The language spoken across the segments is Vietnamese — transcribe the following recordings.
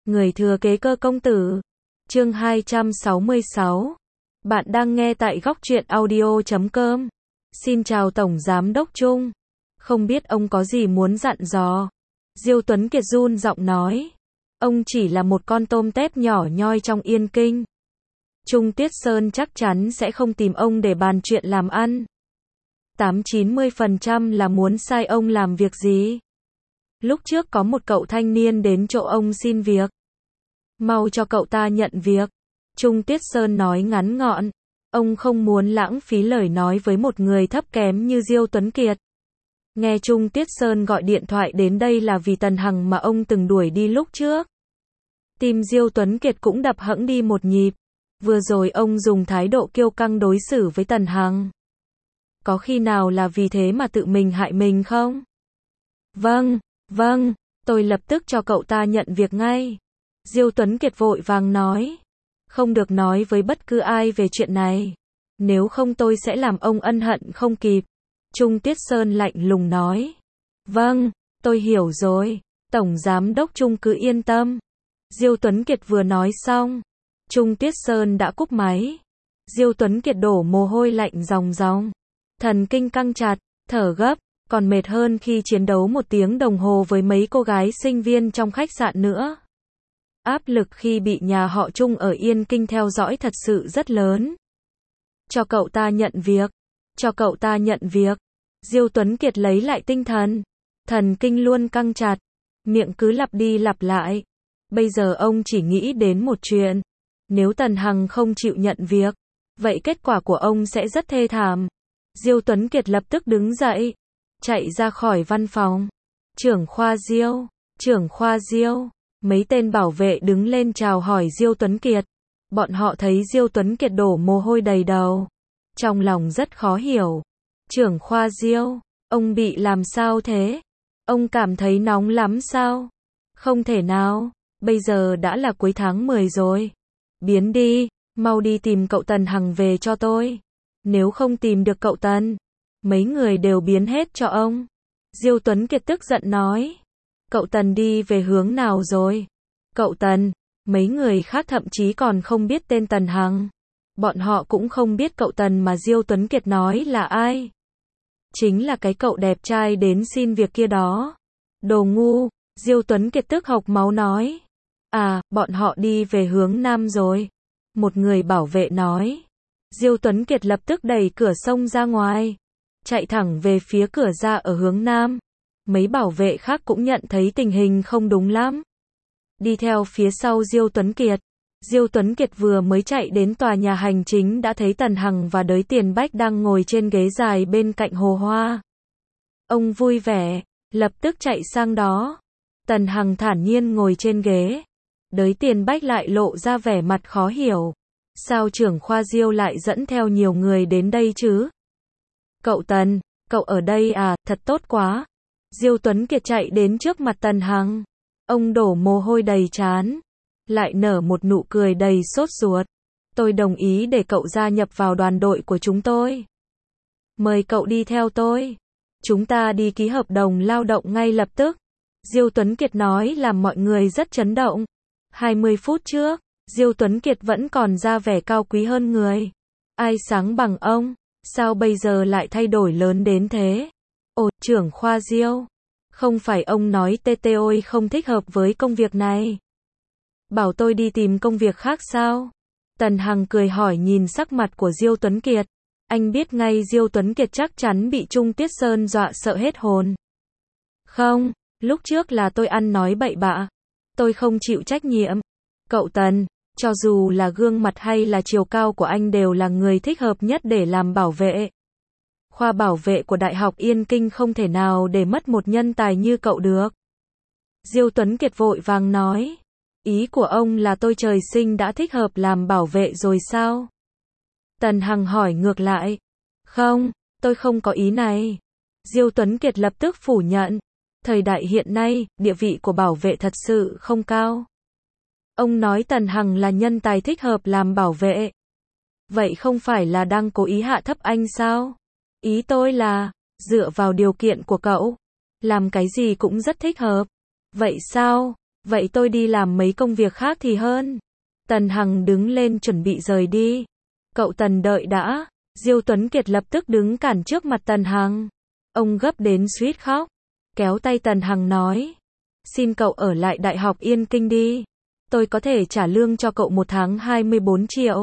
Người thừa kế Cơ công tử. Chương 266. Bạn đang nghe tại góc truyện audio.com. Xin chào Tổng Giám đốc Trung. Không biết ông có gì muốn dặn dò? Diêu Tuấn Kiệt run giọng nói. Ông chỉ là một con tôm tép nhỏ nhoi trong Yên Kinh. Trung Tiết Sơn chắc chắn sẽ không tìm ông để bàn chuyện làm ăn. 80-90% là muốn sai ông làm việc gì. Lúc trước có một cậu thanh niên đến chỗ ông xin việc. Mau cho cậu ta nhận việc. Trung Tiết Sơn nói ngắn gọn. Ông không muốn lãng phí lời nói với một người thấp kém như Diêu Tuấn Kiệt. Nghe Trung Tiết Sơn gọi điện thoại đến đây là vì Tần Hằng mà ông từng đuổi đi lúc trước. Tim Diêu Tuấn Kiệt cũng đập hẫng đi một nhịp. Vừa rồi ông dùng thái độ kiêu căng đối xử với Tần Hằng. Có khi nào là vì thế mà tự mình hại mình không? Vâng, tôi lập tức cho cậu ta nhận việc ngay. Diêu Tuấn Kiệt vội vàng nói. Không được nói với bất cứ ai về chuyện này. Nếu không tôi sẽ làm ông ân hận không kịp. Trung Tiết Sơn lạnh lùng nói. Vâng, tôi hiểu rồi. Tổng Giám đốc Trung cứ yên tâm. Diêu Tuấn Kiệt vừa nói xong. Trung Tiết Sơn đã cúp máy. Diêu Tuấn Kiệt đổ mồ hôi lạnh ròng ròng. Thần kinh căng chặt, thở gấp, còn mệt hơn khi chiến đấu 1 tiếng đồng hồ với mấy cô gái sinh viên trong khách sạn nữa. Áp lực khi bị nhà họ Trung ở Yên Kinh theo dõi thật sự rất lớn. Cho cậu ta nhận việc. Cho cậu ta nhận việc. Diêu Tuấn Kiệt lấy lại tinh thần. Thần kinh luôn căng chặt. Miệng cứ lặp đi lặp lại. Bây giờ ông chỉ nghĩ đến một chuyện. Nếu Tần Hằng không chịu nhận việc, vậy kết quả của ông sẽ rất thê thảm. Diêu Tuấn Kiệt lập tức đứng dậy. Chạy ra khỏi văn phòng. Trưởng khoa Diêu. Mấy tên bảo vệ đứng lên chào hỏi Diêu Tuấn Kiệt. Bọn họ thấy Diêu Tuấn Kiệt đổ mồ hôi đầy đầu. Trong lòng rất khó hiểu. Trưởng khoa Diêu, ông bị làm sao thế? Ông cảm thấy nóng lắm sao? Không thể nào, bây giờ đã là cuối tháng 10 rồi. Biến đi, mau đi tìm cậu Tần Hằng về cho tôi. Nếu không tìm được cậu Tần, mấy người đều biến hết cho ông. Diêu Tuấn Kiệt tức giận nói. Cậu Tần đi về hướng nào rồi? Cậu Tần, mấy người khác thậm chí còn không biết tên Tần Hằng. Bọn họ cũng không biết cậu Tần mà Diêu Tuấn Kiệt nói là ai. Chính là cái cậu đẹp trai đến xin việc kia đó. Đồ ngu, Diêu Tuấn Kiệt tức hộc máu nói. À, bọn họ đi về hướng nam rồi. Một người bảo vệ nói. Diêu Tuấn Kiệt lập tức đẩy cửa xông ra ngoài. Chạy thẳng về phía cửa ra ở hướng nam. Mấy bảo vệ khác cũng nhận thấy tình hình không đúng lắm. Đi theo phía sau Diêu Tuấn Kiệt. Diêu Tuấn Kiệt vừa mới chạy đến tòa nhà hành chính đã thấy Tần Hằng và Đới Tiền Bách đang ngồi trên ghế dài bên cạnh hồ hoa. Ông vui vẻ, lập tức chạy sang đó. Tần Hằng thản nhiên ngồi trên ghế. Đới Tiền Bách lại lộ ra vẻ mặt khó hiểu. Sao trưởng khoa Diêu lại dẫn theo nhiều người đến đây chứ? Cậu Tần, cậu ở đây à, thật tốt quá. Diêu Tuấn Kiệt chạy đến trước mặt Tần Hằng. Ông đổ mồ hôi đầy trán. Lại nở một nụ cười đầy sốt ruột. Tôi đồng ý để cậu gia nhập vào đoàn đội của chúng tôi. Mời cậu đi theo tôi. Chúng ta đi ký hợp đồng lao động ngay lập tức. Diêu Tuấn Kiệt nói làm mọi người rất chấn động. 20 phút trước, Diêu Tuấn Kiệt vẫn còn ra vẻ cao quý hơn người. Ai sáng bằng ông? Sao bây giờ lại thay đổi lớn đến thế? Ồ, trưởng khoa Diêu. Không phải ông nói tôi không thích hợp với công việc này. Bảo tôi đi tìm công việc khác sao? Tần Hằng cười hỏi nhìn sắc mặt của Diêu Tuấn Kiệt. Anh biết ngay Diêu Tuấn Kiệt chắc chắn bị Trung Tiết Sơn dọa sợ hết hồn. Không, lúc trước là tôi ăn nói bậy bạ. Tôi không chịu trách nhiệm. Cậu Tần, cho dù là gương mặt hay là chiều cao của anh đều là người thích hợp nhất để làm bảo vệ. Khoa bảo vệ của Đại học Yên Kinh không thể nào để mất một nhân tài như cậu được. Diêu Tuấn Kiệt vội vàng nói. Ý của ông là tôi trời sinh đã thích hợp làm bảo vệ rồi sao? Tần Hằng hỏi ngược lại. Không, tôi không có ý này. Diêu Tuấn Kiệt lập tức phủ nhận. Thời đại hiện nay, địa vị của bảo vệ thật sự không cao. Ông nói Tần Hằng là nhân tài thích hợp làm bảo vệ. Vậy không phải là đang cố ý hạ thấp anh sao? Ý tôi là, dựa vào điều kiện của cậu, làm cái gì cũng rất thích hợp. Vậy sao? Vậy tôi đi làm mấy công việc khác thì hơn. Tần Hằng đứng lên chuẩn bị rời đi. Cậu Tần đợi đã. Diêu Tuấn Kiệt lập tức đứng cản trước mặt Tần Hằng. Ông gấp đến suýt khóc. Kéo tay Tần Hằng nói. Xin cậu ở lại Đại học Yên Kinh đi. Tôi có thể trả lương cho cậu một tháng 24 triệu.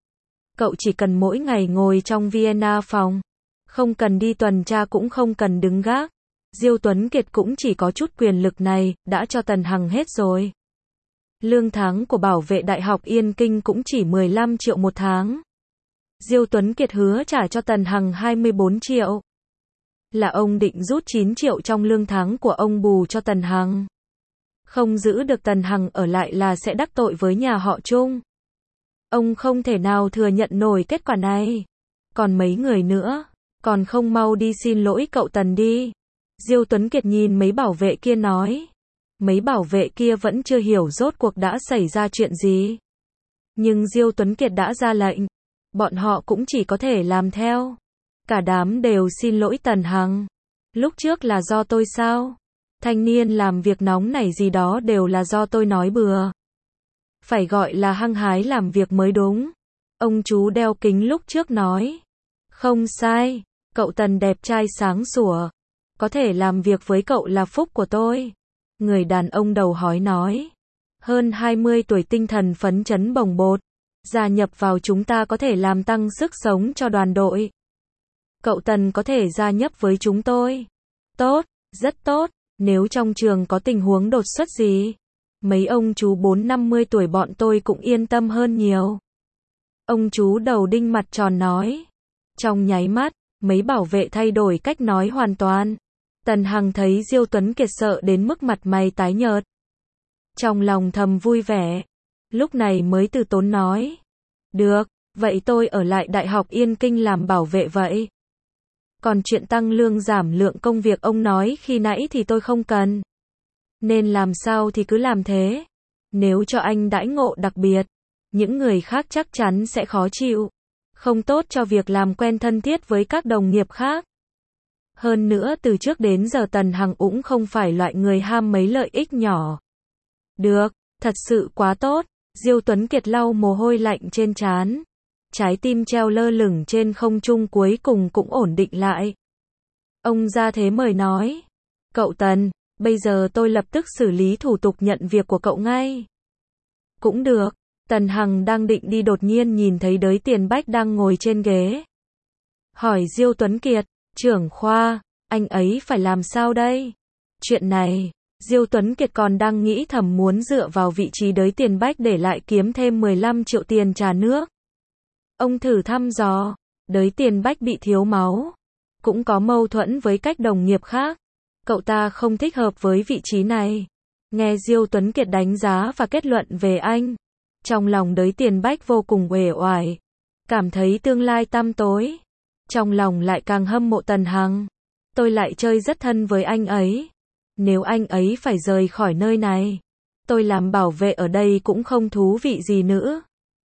Cậu chỉ cần mỗi ngày ngồi trong Vienna phòng. Không cần đi tuần tra cũng không cần đứng gác. Diêu Tuấn Kiệt cũng chỉ có chút quyền lực này, đã cho Tần Hằng hết rồi. Lương tháng của bảo vệ Đại học Yên Kinh cũng chỉ 15 triệu một tháng. Diêu Tuấn Kiệt hứa trả cho Tần Hằng 24 triệu. Là ông định rút 9 triệu trong lương tháng của ông bù cho Tần Hằng. Không giữ được Tần Hằng ở lại là sẽ đắc tội với nhà họ Trung. Ông không thể nào thừa nhận nổi kết quả này. Còn mấy người nữa, còn không mau đi xin lỗi cậu Tần đi. Diêu Tuấn Kiệt nhìn mấy bảo vệ kia nói. Mấy bảo vệ kia vẫn chưa hiểu rốt cuộc đã xảy ra chuyện gì. Nhưng Diêu Tuấn Kiệt đã ra lệnh. Bọn họ cũng chỉ có thể làm theo. Cả đám đều xin lỗi Tần Hằng. Lúc trước là do tôi sao? Thanh niên làm việc nóng này gì đó đều là do tôi nói bừa. Phải gọi là hăng hái làm việc mới đúng. Ông chú đeo kính lúc trước nói. Không sai, cậu Tần đẹp trai sáng sủa. Có thể làm việc với cậu là phúc của tôi. Người đàn ông đầu hói nói. Hơn 20 tuổi tinh thần phấn chấn bồng bột. Gia nhập vào chúng ta có thể làm tăng sức sống cho đoàn đội. Cậu Tần có thể gia nhập với chúng tôi. Tốt, rất tốt. Nếu trong trường có tình huống đột xuất gì, mấy ông chú 40-50 tuổi bọn tôi cũng yên tâm hơn nhiều. Ông chú đầu đinh mặt tròn nói. Trong nháy mắt, mấy bảo vệ thay đổi cách nói hoàn toàn. Tần Hằng thấy Diêu Tuấn Kiệt sợ đến mức mặt mày tái nhợt. Trong lòng thầm vui vẻ. Lúc này mới từ tốn nói. Được, vậy tôi ở lại Đại học Yên Kinh làm bảo vệ vậy. Còn chuyện tăng lương giảm lượng công việc ông nói khi nãy thì tôi không cần. Nên làm sao thì cứ làm thế. Nếu cho anh đãi ngộ đặc biệt, những người khác chắc chắn sẽ khó chịu. Không tốt cho việc làm quen thân thiết với các đồng nghiệp khác. Hơn nữa từ trước đến giờ Tần Hằng cũng không phải loại người ham mấy lợi ích nhỏ. Được, thật sự quá tốt. Diêu Tuấn Kiệt lau mồ hôi lạnh trên trán. Trái tim treo lơ lửng trên không trung cuối cùng cũng ổn định lại. Ông ra thế mời nói. Cậu Tần, bây giờ tôi lập tức xử lý thủ tục nhận việc của cậu ngay. Cũng được. Tần Hằng đang định đi đột nhiên nhìn thấy Đới Tiền Bách đang ngồi trên ghế. Hỏi Diêu Tuấn Kiệt, trưởng khoa, anh ấy phải làm sao đây? Chuyện này, Diêu Tuấn Kiệt còn đang nghĩ thầm muốn dựa vào vị trí Đới Tiền Bách để lại kiếm thêm 15 triệu tiền trà nước. Ông thử thăm dò, Đới Tiền Bách bị thiếu máu. Cũng có mâu thuẫn với các đồng nghiệp khác. Cậu ta không thích hợp với vị trí này. Nghe Diêu Tuấn Kiệt đánh giá và kết luận về anh. Trong lòng Đới Tiền Bách vô cùng uể oải. Cảm thấy tương lai tăm tối. Trong lòng lại càng hâm mộ Tần Hằng. Tôi lại chơi rất thân với anh ấy. Nếu anh ấy phải rời khỏi nơi này, tôi làm bảo vệ ở đây cũng không thú vị gì nữa.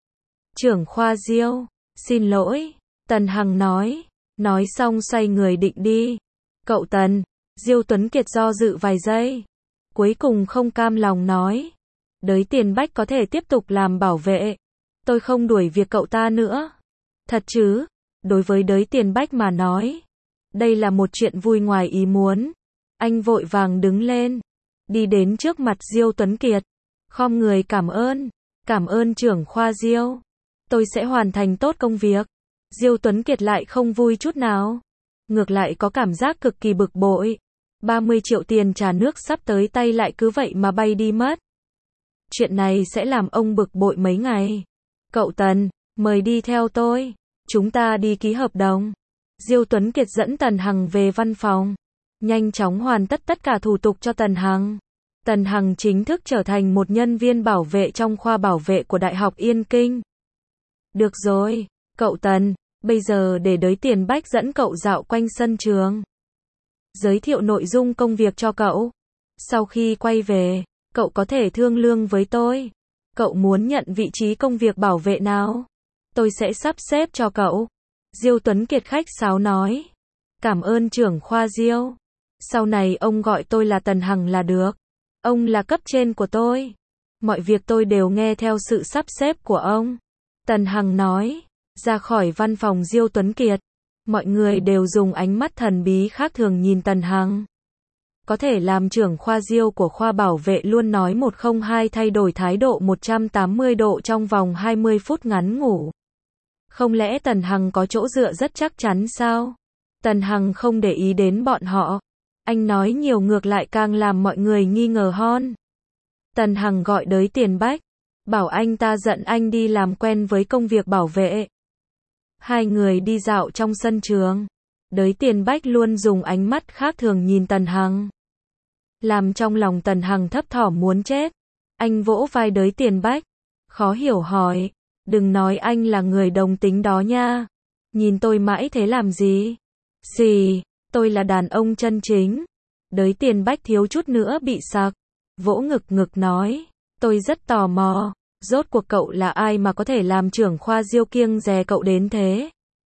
Trưởng khoa Diêu, xin lỗi, Tần Hằng nói. Nói xong xoay người định đi. Cậu Tần, Diêu Tuấn Kiệt do dự vài giây. Cuối cùng không cam lòng nói. Đới Tiền Bách có thể tiếp tục làm bảo vệ. Tôi không đuổi việc cậu ta nữa. Thật chứ, đối với Đới Tiền Bách mà nói. Đây là một chuyện vui ngoài ý muốn. Anh vội vàng đứng lên. Đi đến trước mặt Diêu Tuấn Kiệt. Khom người cảm ơn. Cảm ơn trưởng khoa Diêu. Tôi sẽ hoàn thành tốt công việc. Diêu Tuấn Kiệt lại không vui chút nào. Ngược lại có cảm giác cực kỳ bực bội. 30 triệu tiền trà nước sắp tới tay lại cứ vậy mà bay đi mất. Chuyện này sẽ làm ông bực bội mấy ngày. Cậu Tần, mời đi theo tôi. Chúng ta đi ký hợp đồng. Diêu Tuấn Kiệt dẫn Tần Hằng về văn phòng. Nhanh chóng hoàn tất tất cả thủ tục cho Tần Hằng. Tần Hằng chính thức trở thành một nhân viên bảo vệ trong khoa bảo vệ của Đại học Yên Kinh. Được rồi, cậu Tần, bây giờ để Đới Tiền Bách dẫn cậu dạo quanh sân trường. Giới thiệu nội dung công việc cho cậu. Sau khi quay về, cậu có thể thương lương với tôi. Cậu muốn nhận vị trí công việc bảo vệ nào? Tôi sẽ sắp xếp cho cậu. Diêu Tuấn Kiệt khách sáo nói. Cảm ơn trưởng khoa Diêu. Sau này ông gọi tôi là Tần Hằng là được. Ông là cấp trên của tôi. Mọi việc tôi đều nghe theo sự sắp xếp của ông. Tần Hằng nói. Ra khỏi văn phòng Diêu Tuấn Kiệt, mọi người đều dùng ánh mắt thần bí khác thường nhìn Tần Hằng. Có thể làm trưởng khoa Diêu của khoa bảo vệ luôn nói 102 thay đổi thái độ 180 độ trong vòng 20 phút ngắn ngủ. Không lẽ Tần Hằng có chỗ dựa rất chắc chắn sao? Tần Hằng không để ý đến bọn họ. Anh nói nhiều ngược lại càng làm mọi người nghi ngờ hơn. Tần Hằng gọi đới Tiền Bách, bảo anh ta dẫn anh đi làm quen với công việc bảo vệ. Hai người đi dạo trong sân trường. Đới Tiền Bách luôn dùng ánh mắt khác thường nhìn Tần Hằng. Làm trong lòng Tần Hằng thấp thỏm muốn chết. Anh vỗ vai đới Tiền Bách, khó hiểu hỏi, đừng nói anh là người đồng tính đó nha. Nhìn tôi mãi thế làm gì? Xì, tôi là đàn ông chân chính. Đới Tiền Bách thiếu chút nữa bị sặc, vỗ ngực nói, tôi rất tò mò, rốt cuộc cậu là ai mà có thể làm trưởng khoa Diêu kiêng dè cậu đến thế?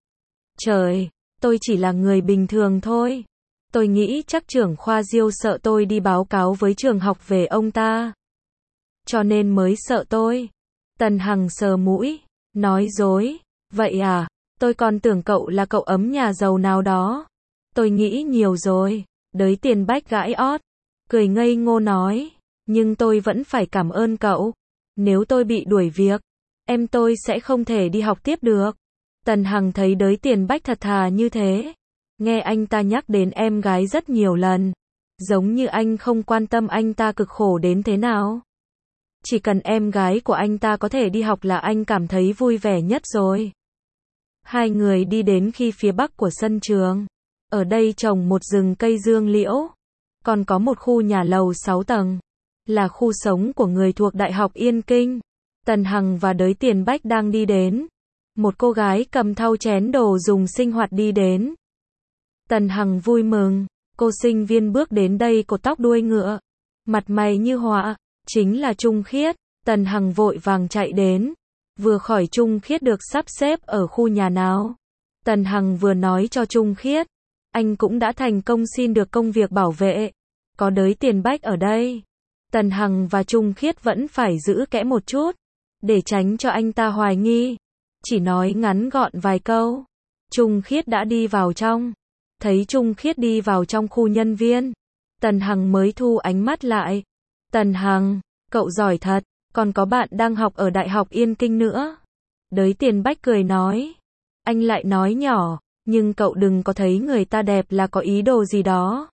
Trời, tôi chỉ là người bình thường thôi. Tôi nghĩ chắc trưởng khoa Diêu sợ tôi đi báo cáo với trường học về ông ta, cho nên mới sợ tôi. Tần Hằng sờ mũi, nói dối, vậy à, tôi còn tưởng cậu là cậu ấm nhà giàu nào đó. Tôi nghĩ nhiều rồi. Đới Tiền Bách gãi ót, cười ngây ngô nói, nhưng tôi vẫn phải cảm ơn cậu. Nếu tôi bị đuổi việc, em tôi sẽ không thể đi học tiếp được. Tần Hằng thấy đới Tiền Bách thật thà như thế. Nghe anh ta nhắc đến em gái rất nhiều lần. Giống như anh không quan tâm anh ta cực khổ đến thế nào. Chỉ cần em gái của anh ta có thể đi học là anh cảm thấy vui vẻ nhất rồi. Hai người đi đến phía bắc của sân trường. Ở đây trồng một rừng cây dương liễu. Còn có một khu nhà lầu 6 tầng. Là khu sống của người thuộc Đại học Yên Kinh. Tần Hằng và đới Tiền Bách đang đi đến. Một cô gái cầm thau chén đồ dùng sinh hoạt đi đến. Tần Hằng vui mừng. Cô sinh viên bước đến đây cột tóc đuôi ngựa. Mặt mày như họa. Chính là Trung Khiết. Tần Hằng vội vàng chạy đến. Vừa khỏi Trung Khiết được sắp xếp ở khu nhà nào. Tần Hằng vừa nói cho Trung Khiết. Anh cũng đã thành công xin được công việc bảo vệ. Có đới Tiền Bách ở đây. Tần Hằng và Trung Khiết vẫn phải giữ kẽ một chút. Để tránh cho anh ta hoài nghi. Chỉ nói ngắn gọn vài câu. Trung Khiết đã đi vào trong. Thấy Trung Khiết đi vào trong khu nhân viên. Tần Hằng mới thu ánh mắt lại. Tần Hằng, cậu giỏi thật. Còn có bạn đang học ở Đại học Yên Kinh nữa. Đới Tiền Bách cười nói. Anh lại nói nhỏ. Nhưng cậu đừng có thấy người ta đẹp là có ý đồ gì đó.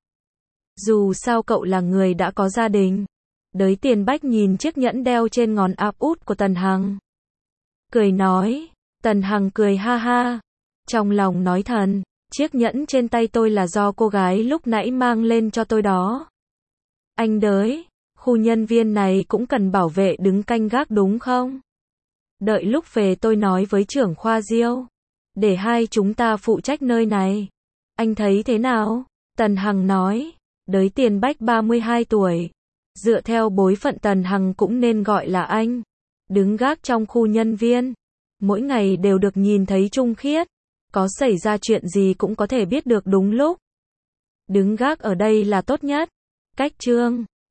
Dù sao cậu là người đã có gia đình. Đới Tiền Bách nhìn chiếc nhẫn đeo trên ngón áp út của Tần Hằng. Cười nói. Tần Hằng cười ha ha. Trong lòng nói thầm. Chiếc nhẫn trên tay tôi là do cô gái lúc nãy mang lên cho tôi đó. Anh đới. Khu nhân viên này cũng cần bảo vệ đứng canh gác đúng không? Đợi lúc về tôi nói với trưởng khoa Diêu. Để hai chúng ta phụ trách nơi này. Anh thấy thế nào? Tần Hằng nói. Đới Tiền Bách 32 tuổi. Dựa theo bối phận Tần Hằng cũng nên gọi là anh. Đứng gác trong khu nhân viên. Mỗi ngày đều được nhìn thấy Trung Khiết. Có xảy ra chuyện gì cũng có thể biết được đúng lúc. Đứng gác ở đây là tốt nhất. Cách trương.